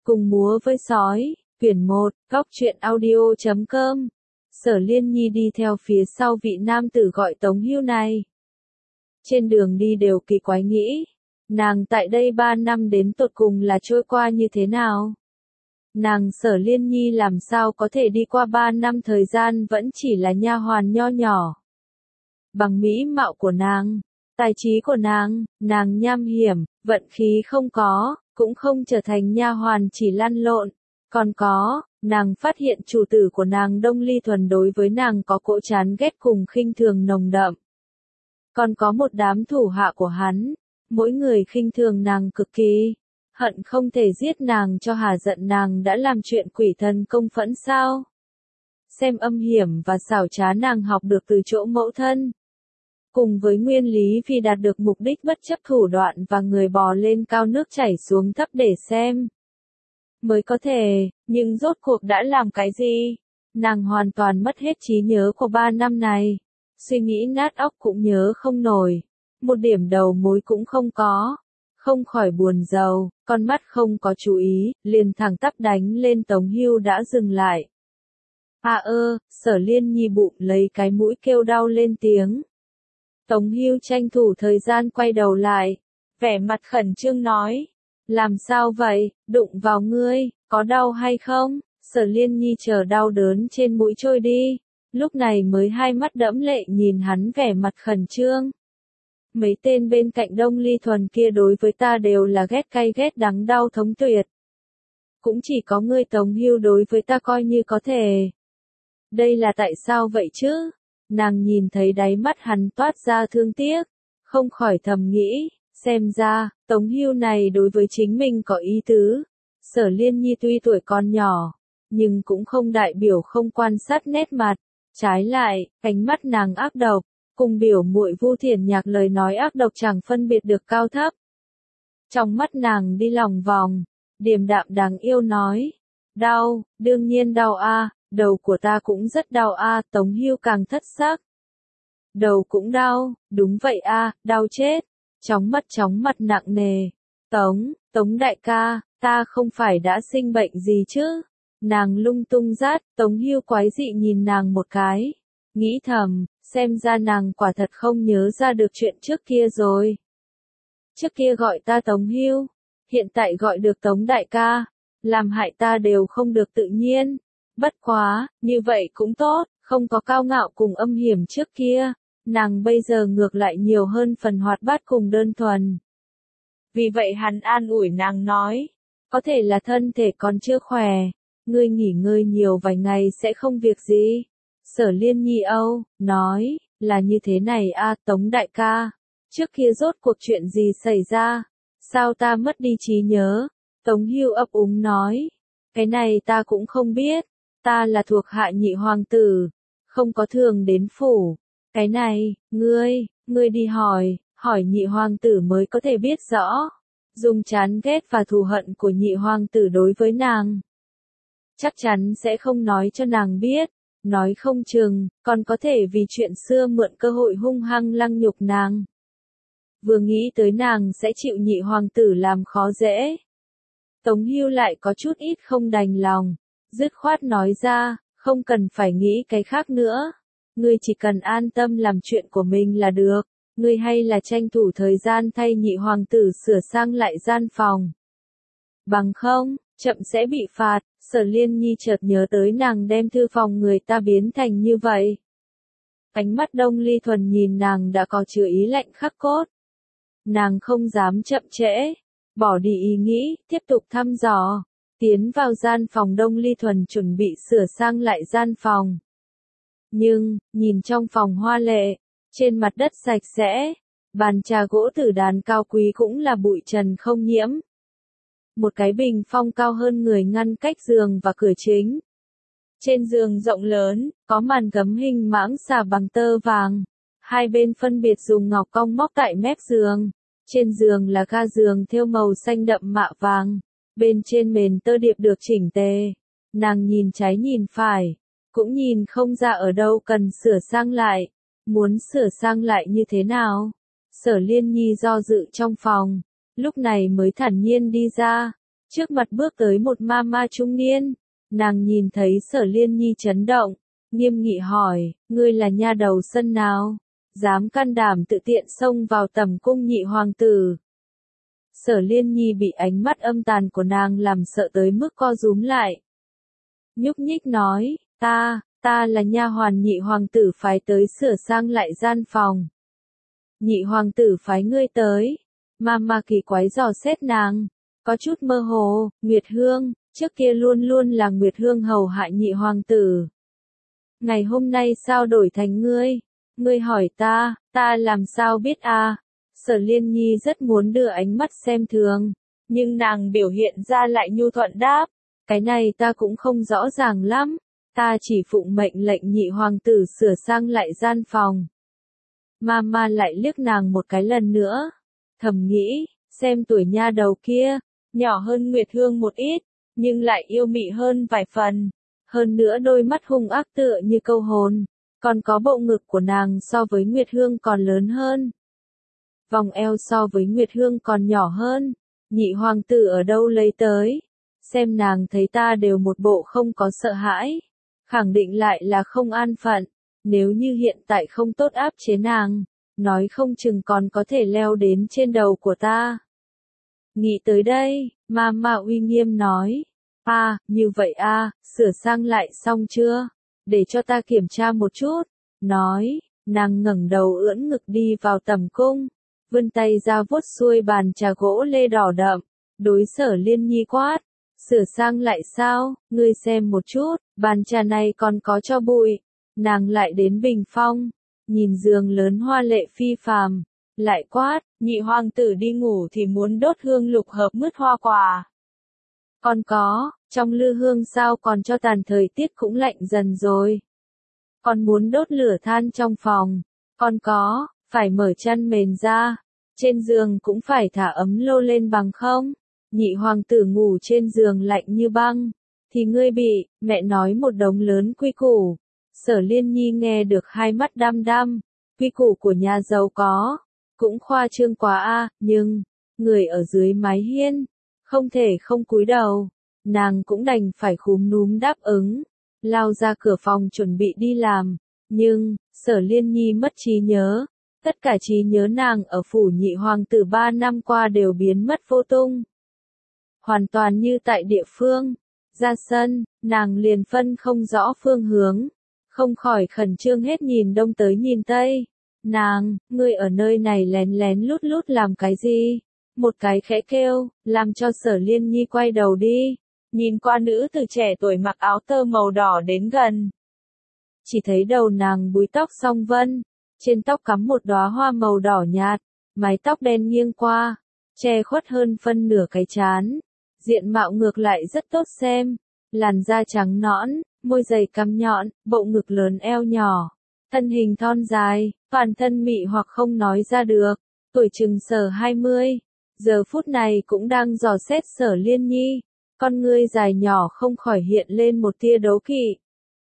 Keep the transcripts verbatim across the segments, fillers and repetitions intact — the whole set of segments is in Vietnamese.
Cùng múa với sói, quyển một, góc truyện audio chấm com. Sở Liên Nhi đi theo phía sau vị nam tử gọi Tống Hưu này. Trên đường đi đều kỳ quái nghĩ, nàng tại đây ba năm đến tột cùng là trôi qua như thế nào? Nàng Sở Liên Nhi làm sao có thể đi qua ba năm thời gian vẫn chỉ là nha hoàn nho nhỏ. Bằng mỹ mạo của nàng, tài trí của nàng, nàng nham hiểm, vận khí không có, cũng không trở thành nha hoàn chỉ lăn lộn. Còn có, nàng phát hiện chủ tử của nàng Đông Ly Thuần đối với nàng có cỗ chán ghét cùng khinh thường nồng đậm. Còn có một đám thủ hạ của hắn, mỗi người khinh thường nàng cực kỳ, hận không thể giết nàng cho hà giận nàng đã làm chuyện quỷ thần công phẫn sao. Xem âm hiểm và xảo trá nàng học được từ chỗ mẫu thân. Cùng với nguyên lý vì đạt được mục đích bất chấp thủ đoạn và người bò lên cao nước chảy xuống thấp để xem. Mới có thể, nhưng rốt cuộc đã làm cái gì? Nàng hoàn toàn mất hết trí nhớ của ba năm này. Suy nghĩ nát óc cũng nhớ không nổi. Một điểm đầu mối cũng không có. Không khỏi buồn rầu, con mắt không có chú ý, liền thẳng tắp đánh lên Tống Hưu đã dừng lại. À ơ, Sở Liên Nhi bụng lấy cái mũi kêu đau lên tiếng. Tống Hưu tranh thủ thời gian quay đầu lại, vẻ mặt khẩn trương nói, làm sao vậy, đụng vào ngươi, có đau hay không? Sở Liên Nhi chờ đau đớn trên mũi trôi đi, lúc này mới hai mắt đẫm lệ nhìn hắn vẻ mặt khẩn trương. Mấy tên bên cạnh Đông Ly Thuần kia đối với ta đều là ghét cay ghét đắng đau thống tuyệt. Cũng chỉ có ngươi Tống Hưu đối với ta coi như có thể. Đây là tại sao vậy chứ? Nàng nhìn thấy đáy mắt hắn toát ra thương tiếc, không khỏi thầm nghĩ, xem ra, Tống Hưu này đối với chính mình có ý tứ. Sở Liên Nhi tuy tuổi còn nhỏ, nhưng cũng không đại biểu không quan sát nét mặt, trái lại, ánh mắt nàng ác độc, cùng biểu muội Vu Thiển Nhạc lời nói ác độc chẳng phân biệt được cao thấp. Trong mắt nàng đi lòng vòng, điềm đạm đáng yêu nói, đau, đương nhiên đau a. Đầu của ta cũng rất đau a. À, Tống Hưu càng thất sắc. Đầu cũng đau, đúng vậy a, à, đau chết. Chóng mặt chóng mặt nặng nề. Tống, Tống đại ca, ta không phải đã sinh bệnh gì chứ? Nàng lung tung rát, Tống Hưu quái dị nhìn nàng một cái. Nghĩ thầm, xem ra nàng quả thật không nhớ ra được chuyện trước kia rồi. Trước kia gọi ta Tống Hưu, hiện tại gọi được Tống đại ca, làm hại ta đều không được tự nhiên. Bất quá, như vậy cũng tốt, không có cao ngạo cùng âm hiểm trước kia, nàng bây giờ ngược lại nhiều hơn phần hoạt bát cùng đơn thuần. Vì vậy hắn an ủi nàng nói, có thể là thân thể còn chưa khỏe, ngươi nghỉ ngơi nhiều vài ngày sẽ không việc gì. Sở Liên Nhi âu, nói, là như thế này a, à, Tống đại ca, trước kia rốt cuộc chuyện gì xảy ra, sao ta mất đi trí nhớ? Tống Hưu ấp úng nói, cái này ta cũng không biết. Ta là thuộc hạ nhị hoàng tử, không có thường đến phủ. Cái này, ngươi, ngươi đi hỏi, hỏi nhị hoàng tử mới có thể biết rõ. Dùng chán ghét và thù hận của nhị hoàng tử đối với nàng. Chắc chắn sẽ không nói cho nàng biết, nói không chừng, còn có thể vì chuyện xưa mượn cơ hội hung hăng lăng nhục nàng. Vừa nghĩ tới nàng sẽ chịu nhị hoàng tử làm khó dễ. Tống Hưu lại có chút ít không đành lòng. Dứt khoát nói ra, không cần phải nghĩ cái khác nữa. Ngươi chỉ cần an tâm làm chuyện của mình là được. Ngươi hay là tranh thủ thời gian thay nhị hoàng tử sửa sang lại gian phòng. Bằng không, chậm sẽ bị phạt. Sở Liên Nhi chợt nhớ tới nàng đem thư phòng người ta biến thành như vậy. Ánh mắt Đông Ly Thuần nhìn nàng đã có chứa ý lạnh khắc cốt. Nàng không dám chậm trễ, bỏ đi ý nghĩ, tiếp tục thăm dò. Tiến vào gian phòng Đông Ly Thuần chuẩn bị sửa sang lại gian phòng. Nhưng, nhìn trong phòng hoa lệ, trên mặt đất sạch sẽ, bàn trà gỗ tử đàn cao quý cũng là bụi trần không nhiễm. Một cái bình phong cao hơn người ngăn cách giường và cửa chính. Trên giường rộng lớn, có màn gấm hình mãng xà bằng tơ vàng. Hai bên phân biệt dùng ngọc cong móc tại mép giường. Trên giường là ga giường thêu màu xanh đậm mạ vàng. Bên trên mền tơ điệp được chỉnh tề, nàng nhìn trái nhìn phải, cũng nhìn không ra ở đâu cần sửa sang lại, muốn sửa sang lại như thế nào. Sở Liên Nhi do dự trong phòng, lúc này mới thản nhiên đi ra, Trước mặt bước tới một mama trung niên, nàng nhìn thấy Sở Liên Nhi chấn động, nghiêm nghị hỏi, ngươi là nha đầu sân nào, dám can đảm tự tiện xông vào tầm cung nhị hoàng tử. Sở Liên Nhi bị ánh mắt âm tàn của nàng làm sợ tới mức co rúm lại. Nhúc nhích nói, ta, ta là nha hoàn nhị hoàng tử phái tới sửa sang lại gian phòng. Nhị hoàng tử phái ngươi tới, mama kỳ quái dò xét nàng, có chút mơ hồ, Nguyệt Hương, trước kia luôn luôn là Nguyệt Hương hầu hạ nhị hoàng tử. Ngày hôm nay sao đổi thành ngươi? Ngươi hỏi ta, ta làm sao biết à? Sở Liên Nhi rất muốn đưa ánh mắt xem thường, nhưng nàng biểu hiện ra lại nhu thuận đáp, cái này ta cũng không rõ ràng lắm, ta chỉ phụng mệnh lệnh nhị hoàng tử sửa sang lại gian phòng. Mama lại liếc nàng một cái lần nữa, thầm nghĩ, xem tuổi nha đầu kia, nhỏ hơn Nguyệt Hương một ít, nhưng lại yêu mị hơn vài phần, hơn nữa đôi mắt hung ác tựa như câu hồn, còn có bộ ngực của nàng so với Nguyệt Hương còn lớn hơn. Vòng eo so với Nguyệt Hương còn nhỏ hơn, nhị hoàng tử ở đâu lấy tới, xem nàng thấy ta đều một bộ không có sợ hãi, khẳng định lại là không an phận, nếu như hiện tại không tốt áp chế nàng, nói không chừng còn có thể leo đến trên đầu của ta. Nghĩ tới đây, Mama uy nghiêm nói, à, như vậy à, sửa sang lại xong chưa, để cho ta kiểm tra một chút, nói, nàng ngẩng đầu ưỡn ngực đi vào tầm cung, vươn tay ra vuốt xuôi bàn trà gỗ lê đỏ đậm, đối Sở Liên Nhi quát, sửa sang lại sao, ngươi xem một chút, bàn trà này còn có cho bụi, nàng lại đến bình phong, nhìn giường lớn hoa lệ phi phàm, lại quát, nhị hoàng tử đi ngủ thì muốn đốt hương lục hợp mứt hoa quả. Còn có, trong lư hương sao còn cho tàn, thời tiết cũng lạnh dần rồi. Còn muốn đốt lửa than trong phòng, còn có, phải mở chăn mền ra, trên giường cũng phải thả ấm lô lên bằng không. Nhị hoàng tử ngủ trên giường lạnh như băng, thì ngươi bị, mẹ nói một đống lớn quy củ. Sở Liên Nhi nghe được hai mắt đăm đăm, quy củ của nhà giàu có, cũng khoa trương quá a, nhưng, người ở dưới mái hiên, không thể không cúi đầu, nàng cũng đành phải khúm núm đáp ứng, lao ra cửa phòng chuẩn bị đi làm, nhưng, Sở Liên Nhi mất trí nhớ, tất cả trí nhớ nàng ở phủ nhị hoàng tử ba năm qua đều biến mất vô tung. Hoàn toàn như tại địa phương, ra sân, nàng liền phân không rõ phương hướng, không khỏi khẩn trương hết nhìn đông tới nhìn tây. Nàng, ngươi ở nơi này lén lén lút lút làm cái gì? Một cái khẽ kêu, làm cho Sở Liên Nhi quay đầu đi, nhìn qua nữ từ trẻ tuổi mặc áo tơ màu đỏ đến gần. Chỉ thấy đầu nàng búi tóc song vân, trên tóc cắm một đóa hoa màu đỏ nhạt, mái tóc đen nghiêng qua, che khuất hơn phân nửa cái trán. Diện mạo ngược lại rất tốt xem, làn da trắng nõn, môi dày cằm nhọn, bộ ngực lớn eo nhỏ, thân hình thon dài, toàn thân mị hoặc không nói ra được, tuổi chừng Sở hai mươi, giờ phút này cũng đang dò xét Sở Liên Nhi, con ngươi dài nhỏ không khỏi hiện lên một tia đố kỵ.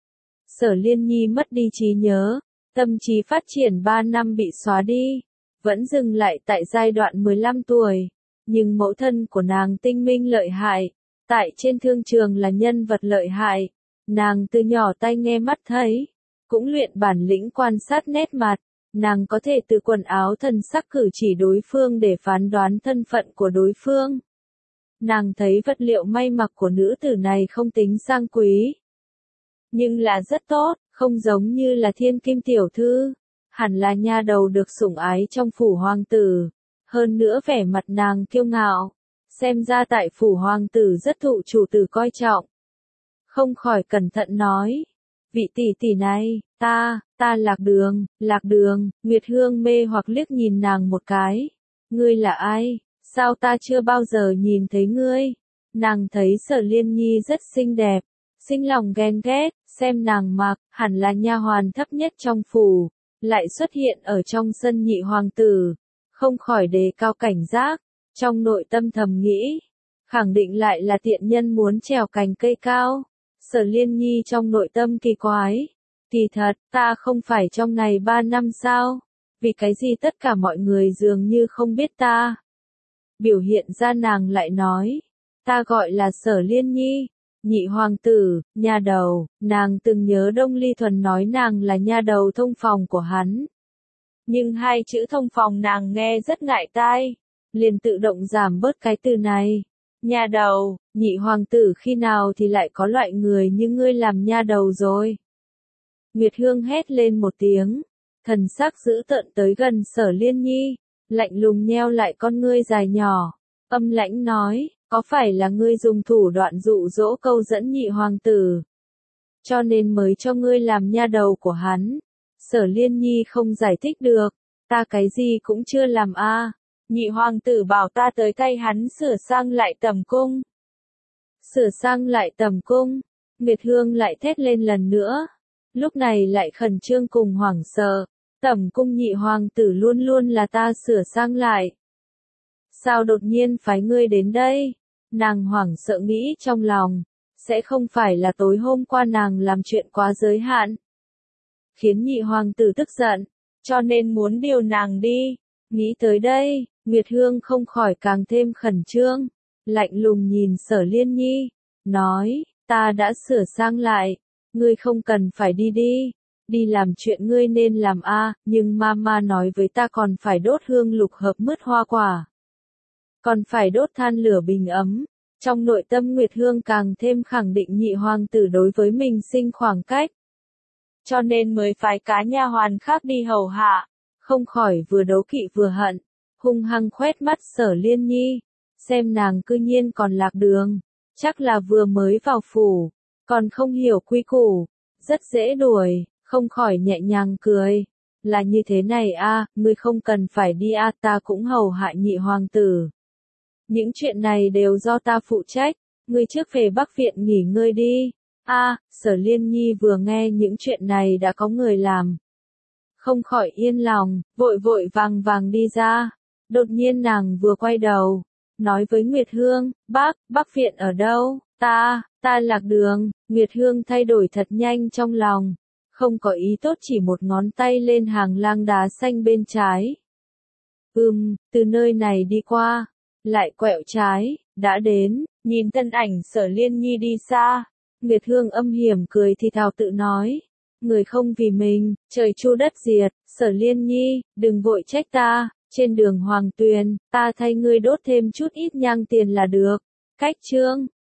Sở Liên Nhi mất đi trí nhớ, tâm trí phát triển ba năm bị xóa đi, vẫn dừng lại tại giai đoạn mười lăm tuổi. Nhưng mẫu thân của nàng tinh minh lợi hại, tại trên thương trường là nhân vật lợi hại, nàng từ nhỏ tai nghe mắt thấy, cũng luyện bản lĩnh quan sát nét mặt, nàng có thể từ quần áo thân sắc cử chỉ đối phương để phán đoán thân phận của đối phương. Nàng thấy vật liệu may mặc của nữ tử này không tính sang quý, nhưng là rất tốt, không giống như là thiên kim tiểu thư, hẳn là nha đầu được sủng ái trong phủ hoàng tử. Hơn nữa vẻ mặt nàng kiêu ngạo, xem ra tại phủ hoàng tử rất thụ chủ tử coi trọng. Không khỏi cẩn thận nói, vị tỷ tỷ này, ta, ta lạc đường, lạc đường, Nguyệt Hương mê hoặc liếc nhìn nàng một cái. Ngươi là ai, sao ta chưa bao giờ nhìn thấy ngươi? Nàng thấy Sở Liên Nhi rất xinh đẹp, sinh lòng ghen ghét, xem nàng mặc, hẳn là nha hoàn thấp nhất trong phủ, lại xuất hiện ở trong sân nhị hoàng tử. Không khỏi đề cao cảnh giác, trong nội tâm thầm nghĩ, khẳng định lại là tiện nhân muốn trèo cành cây cao. Sở Liên Nhi trong nội tâm kỳ quái, kỳ thật, ta không phải trong này ba năm sao, vì cái gì tất cả mọi người dường như không biết ta. Biểu hiện ra nàng lại nói, ta gọi là Sở Liên Nhi. Nhị hoàng tử, nha đầu, nàng từng nhớ Đông Ly Thuần nói nàng là nha đầu thông phòng của hắn. Nhưng hai chữ thông phòng nàng nghe rất ngại tai, liền tự động giảm bớt cái từ này. Nha đầu, nhị hoàng tử khi nào thì lại có loại người như ngươi làm nha đầu rồi. Nguyệt Hương hét lên một tiếng, thần sắc dữ tợn tới gần Sở Liên Nhi, lạnh lùng nheo lại con ngươi dài nhỏ, âm lãnh nói, có phải là ngươi dùng thủ đoạn dụ dỗ câu dẫn nhị hoàng tử, cho nên mới cho ngươi làm nha đầu của hắn? Sở Liên Nhi không giải thích được, ta cái gì cũng chưa làm a. À. Nhị hoàng tử bảo ta tới thay hắn sửa sang lại tẩm cung. Sửa sang lại tẩm cung, Nguyệt Hương lại thét lên lần nữa, lúc này lại khẩn trương cùng hoảng sợ, tẩm cung nhị hoàng tử luôn luôn là ta sửa sang lại. Sao đột nhiên phái ngươi đến đây? Nàng hoảng sợ nghĩ trong lòng, sẽ không phải là tối hôm qua nàng làm chuyện quá giới hạn, khiến nhị hoàng tử tức giận, cho nên muốn điều nàng đi. Nghĩ tới đây, Nguyệt Hương không khỏi càng thêm khẩn trương, lạnh lùng nhìn Sở Liên Nhi, nói, ta đã sửa sang lại, ngươi không cần phải đi đi, đi làm chuyện ngươi nên làm a, à, nhưng mama nói với ta còn phải đốt hương lục hợp mứt hoa quả, còn phải đốt than lửa bình ấm. Trong nội tâm Nguyệt Hương càng thêm khẳng định nhị hoàng tử đối với mình sinh khoảng cách, cho nên mới phái cá nha hoàn khác đi hầu hạ, không khỏi vừa đố kỵ vừa hận, hung hăng khoét mắt Sở Liên Nhi, xem nàng cư nhiên còn lạc đường, chắc là vừa mới vào phủ, còn không hiểu quy củ, rất dễ đuổi, không khỏi nhẹ nhàng cười, là như thế này a, à, ngươi không cần phải đi a, à, ta cũng hầu hạ nhị hoàng tử. Những chuyện này đều do ta phụ trách, ngươi trước về Bắc Viện nghỉ ngơi đi. A, à, Sở Liên Nhi vừa nghe những chuyện này đã có người làm, không khỏi yên lòng, vội vội vàng vàng đi ra. Đột nhiên nàng vừa quay đầu, nói với Nguyệt Hương, bác, Bắc Viện ở đâu? Ta, ta lạc đường. Nguyệt Hương thay đổi thật nhanh trong lòng, không có ý tốt chỉ một ngón tay lên hàng lang đá xanh bên trái. Ừm, từ nơi này đi qua, lại quẹo trái, đã đến. Nhìn thân ảnh Sở Liên Nhi đi xa, Nguyệt Hương âm hiểm cười thì thào tự nói, người không vì mình, trời chu đất diệt. Sở Liên Nhi, đừng vội trách ta, trên đường Hoàng Tuyền, ta thay ngươi đốt thêm chút ít nhang tiền là được. Cách chương